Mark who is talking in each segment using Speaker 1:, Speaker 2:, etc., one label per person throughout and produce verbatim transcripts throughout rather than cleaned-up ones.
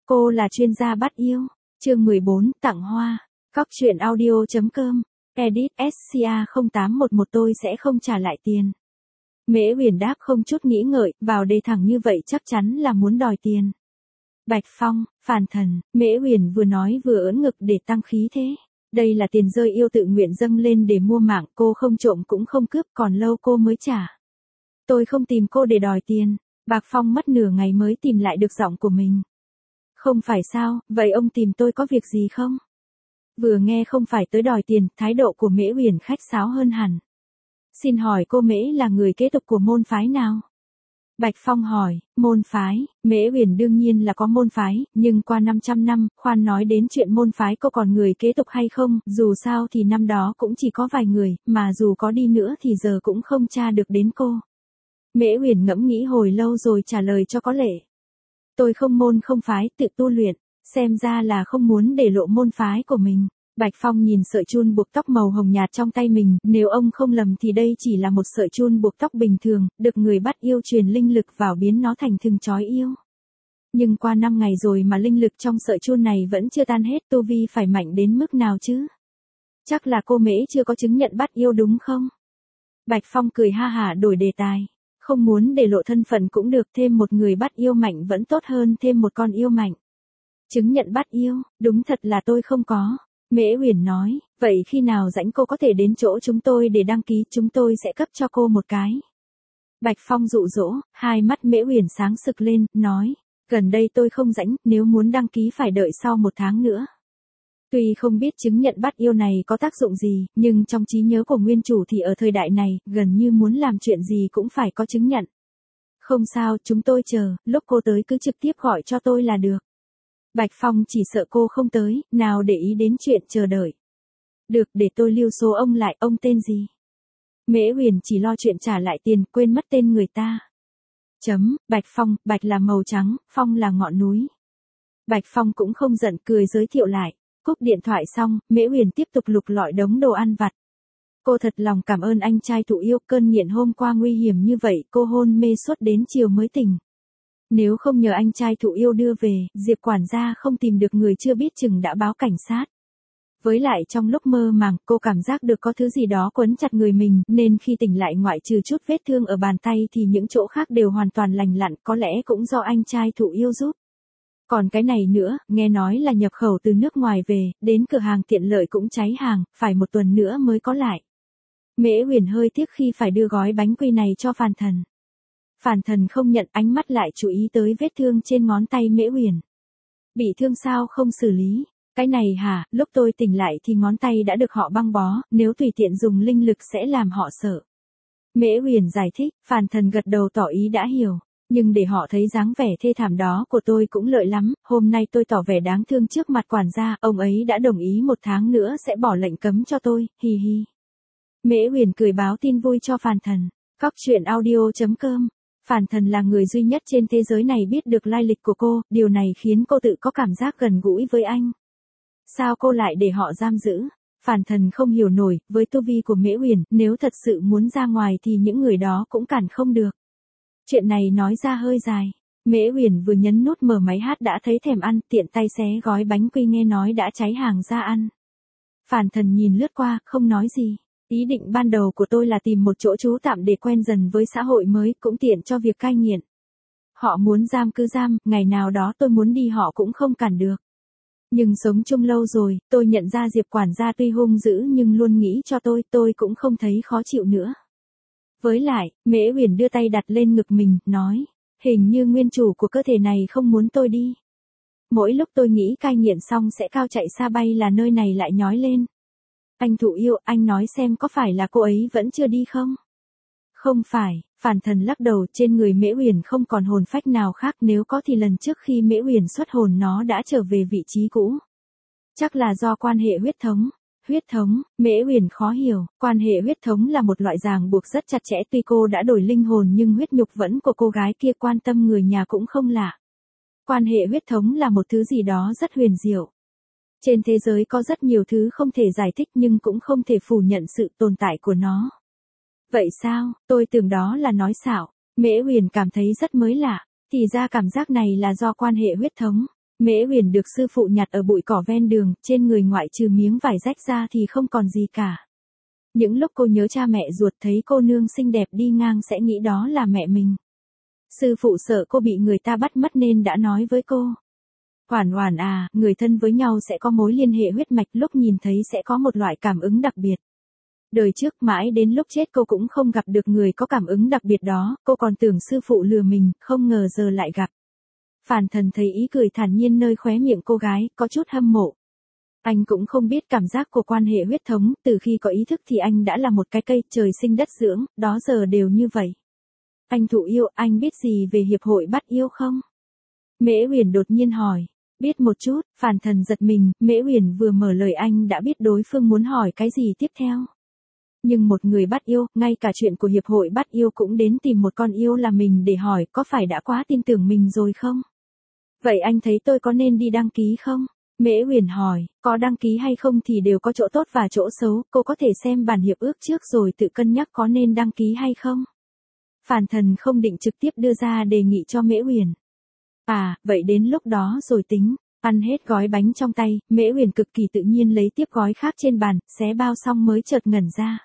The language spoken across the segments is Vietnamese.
Speaker 1: Cô là chuyên gia bắt yêu. Chương mười bốn, tặng hoa. Cóc truyện audio chấm com. Edit ét xê a không tám một một tôi sẽ không trả lại tiền. Mễ Uyển đáp không chút nghĩ ngợi, vào đề thẳng như vậy chắc chắn là muốn đòi tiền. Bạch Phong, phản thần, Mễ Uyển vừa nói vừa ưỡn ngực để tăng khí thế. Đây là tiền rơi yêu tự nguyện dâng lên để mua mạng, cô không trộm cũng không cướp, còn lâu cô mới trả. Tôi không tìm cô để đòi tiền. Bạch Phong mất nửa ngày mới tìm lại được giọng của mình. Không phải sao, vậy ông tìm tôi có việc gì không? Vừa nghe không phải tới đòi tiền, thái độ của Mễ Uyển khách sáo hơn hẳn. Xin hỏi cô Mễ là người kế tục của môn phái nào? Bạch Phong hỏi, môn phái, Mễ Uyển đương nhiên là có môn phái, nhưng qua năm trăm năm, khoan nói đến chuyện môn phái cô còn người kế tục hay không, dù sao thì năm đó cũng chỉ có vài người, mà dù có đi nữa thì giờ cũng không tra được đến cô. Mễ Uyển ngẫm nghĩ hồi lâu rồi trả lời cho có lệ. Tôi không môn không phái, tự tu luyện, xem ra là không muốn để lộ môn phái của mình. Bạch Phong nhìn sợi chun buộc tóc màu hồng nhạt trong tay mình, nếu ông không lầm thì đây chỉ là một sợi chun buộc tóc bình thường, được người bắt yêu truyền linh lực vào biến nó thành thừng chói yêu. Nhưng qua năm ngày rồi mà linh lực trong sợi chun này vẫn chưa tan hết, tu vi phải mạnh đến mức nào chứ? Chắc là cô Mễ chưa có chứng nhận bắt yêu đúng không? Bạch Phong cười ha hả đổi đề tài. Không muốn để lộ thân phận cũng được, thêm một người bắt yêu mạnh vẫn tốt hơn thêm một con yêu mạnh. Chứng nhận bắt yêu, đúng thật là tôi không có. Mễ Uyển nói, vậy khi nào rảnh cô có thể đến chỗ chúng tôi để đăng ký, chúng tôi sẽ cấp cho cô một cái. Bạch Phong dụ dỗ, hai mắt Mễ Uyển sáng sực lên, nói, gần đây tôi không rảnh, nếu muốn đăng ký phải đợi sau một tháng nữa. Tuy không biết chứng nhận bắt yêu này có tác dụng gì, nhưng trong trí nhớ của nguyên chủ thì ở thời đại này, gần như muốn làm chuyện gì cũng phải có chứng nhận. Không sao, chúng tôi chờ, lúc cô tới cứ trực tiếp gọi cho tôi là được. Bạch Phong chỉ sợ cô không tới, nào để ý đến chuyện chờ đợi. Được, để tôi lưu số ông lại, ông tên gì? Mễ Uyển chỉ lo chuyện trả lại tiền, quên mất tên người ta. Chấm, Bạch Phong, Bạch là màu trắng, Phong là ngọn núi. Bạch Phong cũng không giận, cười giới thiệu lại. Cúp điện thoại xong, Mễ Uyển tiếp tục lục lọi đống đồ ăn vặt. Cô thật lòng cảm ơn anh trai thụ yêu, cơn nghiện hôm qua nguy hiểm như vậy, cô hôn mê suốt đến chiều mới tỉnh. Nếu không nhờ anh trai thụ yêu đưa về, Diệp quản gia không tìm được người chưa biết chừng đã báo cảnh sát. Với lại trong lúc mơ màng, cô cảm giác được có thứ gì đó quấn chặt người mình, nên khi tỉnh lại ngoại trừ chút vết thương ở bàn tay thì những chỗ khác đều hoàn toàn lành lặn, có lẽ cũng do anh trai thụ yêu giúp. Còn cái này nữa, nghe nói là nhập khẩu từ nước ngoài về, đến cửa hàng tiện lợi cũng cháy hàng, phải một tuần nữa mới có lại. Mễ Uyển hơi tiếc khi phải đưa gói bánh quy này cho Phàn Thần. Phàn Thần không nhận, ánh mắt lại chú ý tới vết thương trên ngón tay Mễ Uyển. Bị thương sao không xử lý? Cái này hả, lúc tôi tỉnh lại thì ngón tay đã được họ băng bó, nếu tùy tiện dùng linh lực sẽ làm họ sợ. Mễ Uyển giải thích, Phàn Thần gật đầu tỏ ý đã hiểu. Nhưng để họ thấy dáng vẻ thê thảm đó của tôi cũng lợi lắm, hôm nay tôi tỏ vẻ đáng thương trước mặt quản gia, ông ấy đã đồng ý một tháng nữa sẽ bỏ lệnh cấm cho tôi, hi hi. Mễ Uyển cười báo tin vui cho Phàn Thần. Cóc truyện audio chấm com. Phàn Thần là người duy nhất trên thế giới này biết được lai lịch của cô, điều này khiến cô tự có cảm giác gần gũi với anh. Sao cô lại để họ giam giữ? Phàn Thần không hiểu nổi, với tu vi của Mễ Uyển, nếu thật sự muốn ra ngoài thì những người đó cũng cản không được. Chuyện này nói ra hơi dài. Mễ Uyển vừa nhấn nút mở máy hát đã thấy thèm ăn, tiện tay xé gói bánh quy nghe nói đã cháy hàng ra ăn. Phàn Thần nhìn lướt qua, không nói gì. Ý định ban đầu của tôi là tìm một chỗ trú tạm để quen dần với xã hội mới, cũng tiện cho việc cai nghiện. Họ muốn giam cứ giam, ngày nào đó tôi muốn đi họ cũng không cản được. Nhưng sống chung lâu rồi, tôi nhận ra Diệp quản gia tuy hung dữ nhưng luôn nghĩ cho tôi, tôi cũng không thấy khó chịu nữa. Với lại, Mễ Uyển đưa tay đặt lên ngực mình, nói, hình như nguyên chủ của cơ thể này không muốn tôi đi. Mỗi lúc tôi nghĩ cai nghiện xong sẽ cao chạy xa bay là nơi này lại nhói lên. Anh thụ yêu, anh nói xem có phải là cô ấy vẫn chưa đi không? Không phải, Phàn Thần lắc đầu, trên người Mễ Uyển không còn hồn phách nào khác, nếu có thì lần trước khi Mễ Uyển xuất hồn nó đã trở về vị trí cũ. Chắc là do quan hệ huyết thống. Huyết thống, Mễ Uyển khó hiểu, quan hệ huyết thống là một loại ràng buộc rất chặt chẽ, tuy cô đã đổi linh hồn nhưng huyết nhục vẫn của cô gái kia, quan tâm người nhà cũng không lạ. Quan hệ huyết thống là một thứ gì đó rất huyền diệu. Trên thế giới có rất nhiều thứ không thể giải thích nhưng cũng không thể phủ nhận sự tồn tại của nó. Vậy sao, tôi tưởng đó là nói xạo. Mễ Uyển cảm thấy rất mới lạ, thì ra cảm giác này là do quan hệ huyết thống. Mễ Huyền được sư phụ nhặt ở bụi cỏ ven đường, trên người ngoại trừ miếng vải rách ra thì không còn gì cả. Những lúc cô nhớ cha mẹ ruột thấy cô nương xinh đẹp đi ngang sẽ nghĩ đó là mẹ mình. Sư phụ sợ cô bị người ta bắt mất nên đã nói với cô. Oản Oản à, người thân với nhau sẽ có mối liên hệ huyết mạch, lúc nhìn thấy sẽ có một loại cảm ứng đặc biệt. Đời trước mãi đến lúc chết cô cũng không gặp được người có cảm ứng đặc biệt đó, cô còn tưởng sư phụ lừa mình, không ngờ giờ lại gặp. Phàn Thần thấy ý cười thản nhiên nơi khóe miệng cô gái, có chút hâm mộ. Anh cũng không biết cảm giác của quan hệ huyết thống, từ khi có ý thức thì anh đã là một cái cây trời sinh đất dưỡng, đó giờ đều như vậy. Anh Thụ Yêu, anh biết gì về hiệp hội bắt yêu không? Mễ Huyền đột nhiên hỏi. Biết một chút, Phàn Thần giật mình, Mễ Huyền vừa mở lời anh đã biết đối phương muốn hỏi cái gì tiếp theo. Nhưng một người bắt yêu, ngay cả chuyện của hiệp hội bắt yêu cũng đến tìm một con yêu là mình để hỏi, có phải đã quá tin tưởng mình rồi không? Vậy anh thấy tôi có nên đi đăng ký không? Mễ Huyền hỏi, có đăng ký hay không thì đều có chỗ tốt và chỗ xấu, cô có thể xem bản hiệp ước trước rồi tự cân nhắc có nên đăng ký hay không. Phàn Thần không định trực tiếp đưa ra đề nghị cho Mễ Huyền. À, vậy đến lúc đó rồi tính. Ăn hết gói bánh trong tay, Mễ Huyền cực kỳ tự nhiên lấy tiếp gói khác trên bàn, xé bao xong mới chợt ngẩn ra.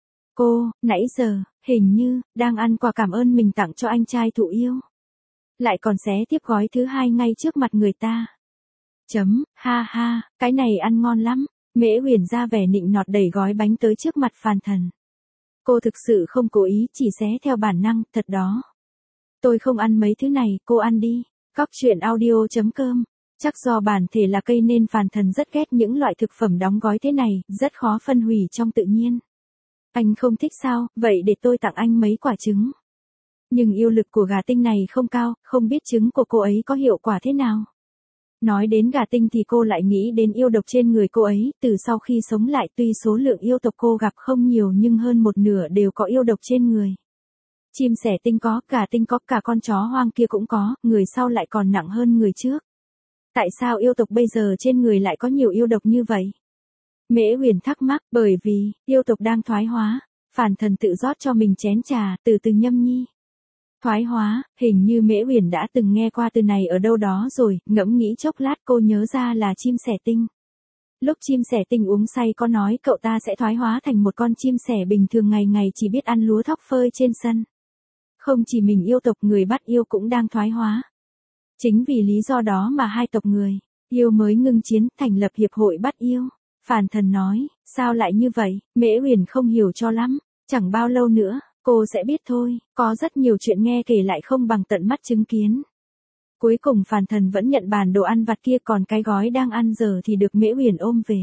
Speaker 1: Cô, nãy giờ, hình như, đang ăn quà cảm ơn mình tặng cho anh trai Thụ Yêu. Lại còn xé tiếp gói thứ hai ngay trước mặt người ta. Chấm, ha ha, cái này ăn ngon lắm. Mễ Huyền ra vẻ nịnh nọt đẩy gói bánh tới trước mặt Phàn Thần. Cô thực sự không cố ý, chỉ xé theo bản năng, thật đó. Tôi không ăn mấy thứ này, cô ăn đi. Cóc truyện audio chấm com. Chắc do bản thể là cây nên Phàn Thần rất ghét những loại thực phẩm đóng gói thế này, rất khó phân hủy trong tự nhiên. Anh không thích sao, vậy để tôi tặng anh mấy quả trứng. Nhưng yêu lực của gà tinh này không cao, không biết trứng của cô ấy có hiệu quả thế nào. Nói đến gà tinh thì cô lại nghĩ đến yêu độc trên người cô ấy, từ sau khi sống lại tuy số lượng yêu tộc cô gặp không nhiều nhưng hơn một nửa đều có yêu độc trên người. Chim sẻ tinh có, gà tinh có, cả con chó hoang kia cũng có, người sau lại còn nặng hơn người trước. Tại sao yêu tộc bây giờ trên người lại có nhiều yêu độc như vậy? Mễ Huyền thắc mắc, bởi vì, yêu tộc đang thoái hóa. Phàn Thần tự rót cho mình chén trà, từ từ nhâm nhi. Thoái hóa, hình như Mễ Huyền đã từng nghe qua từ này ở đâu đó rồi, ngẫm nghĩ chốc lát cô nhớ ra là chim sẻ tinh. Lúc chim sẻ tinh uống say có nói cậu ta sẽ thoái hóa thành một con chim sẻ bình thường ngày ngày chỉ biết ăn lúa thóc phơi trên sân. Không chỉ mình yêu tộc người bắt yêu cũng đang thoái hóa. Chính vì lý do đó mà hai tộc người, yêu mới ngưng chiến, thành lập hiệp hội bắt yêu. Phàn Thần nói, sao lại như vậy, Mễ Huyền không hiểu cho lắm, chẳng bao lâu nữa, cô sẽ biết thôi, có rất nhiều chuyện nghe kể lại không bằng tận mắt chứng kiến. Cuối cùng Phàn Thần vẫn nhận bàn đồ ăn vặt kia còn cái gói đang ăn giờ thì được Mễ Huyền ôm về.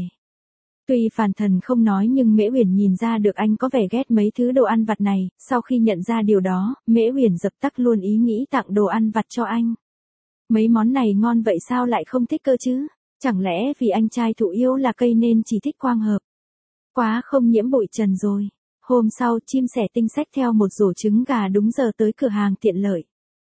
Speaker 1: Tuy Phàn Thần không nói nhưng Mễ Huyền nhìn ra được anh có vẻ ghét mấy thứ đồ ăn vặt này, sau khi nhận ra điều đó, Mễ Huyền dập tắt luôn ý nghĩ tặng đồ ăn vặt cho anh. Mấy món này ngon vậy sao lại không thích cơ chứ? Chẳng lẽ vì anh trai Thụ Yêu là cây nên chỉ thích quang hợp? Quá không nhiễm bụi trần rồi. Hôm sau, chim sẻ tinh xách theo một rổ trứng gà đúng giờ tới cửa hàng tiện lợi.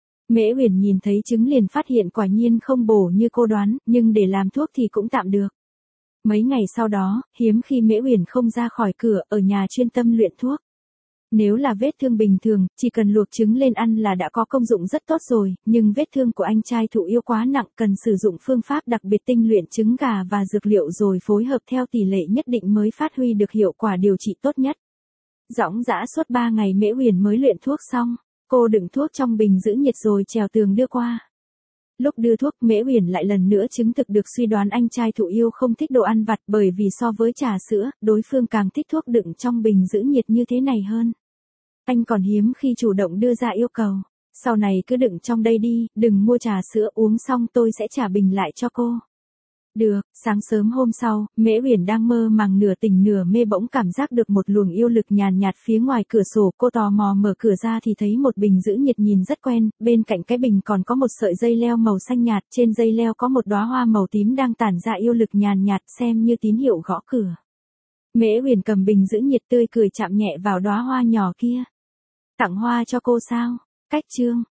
Speaker 1: Mễ Huyền nhìn thấy trứng liền phát hiện quả nhiên không bổ như cô đoán, nhưng để làm thuốc thì cũng tạm được. Mấy ngày sau đó, hiếm khi Mễ Huyền không ra khỏi cửa, ở nhà chuyên tâm luyện thuốc. Nếu là vết thương bình thường, chỉ cần luộc trứng lên ăn là đã có công dụng rất tốt rồi, nhưng vết thương của anh trai Thụ Yêu quá nặng, cần sử dụng phương pháp đặc biệt tinh luyện trứng gà và dược liệu rồi phối hợp theo tỷ lệ nhất định mới phát huy được hiệu quả điều trị tốt nhất. Dõng dã suốt ba ngày Mễ Huyền mới luyện thuốc xong, cô đựng thuốc trong bình giữ nhiệt rồi trèo tường đưa qua. Lúc đưa thuốc Mễ Huyền lại lần nữa chứng thực được suy đoán anh trai Thụ Yêu không thích đồ ăn vặt bởi vì so với trà sữa, đối phương càng thích thuốc đựng trong bình giữ nhiệt như thế này hơn. Anh còn hiếm khi chủ động đưa ra yêu cầu. Sau này cứ đựng trong đây đi, đừng mua trà sữa uống xong tôi sẽ trả bình lại cho cô. Được, sáng sớm hôm sau, Mễ Huyền đang mơ màng nửa tỉnh nửa mê bỗng cảm giác được một luồng yêu lực nhàn nhạt phía ngoài cửa sổ. Cô tò mò mở cửa ra thì thấy một bình giữ nhiệt nhìn rất quen, bên cạnh cái bình còn có một sợi dây leo màu xanh nhạt, trên dây leo có một đóa hoa màu tím đang tản ra yêu lực nhàn nhạt xem như tín hiệu gõ cửa. Mễ Huyền cầm bình giữ nhiệt tươi cười chạm nhẹ vào đóa hoa nhỏ kia. Tặng hoa cho cô sao? Cách chương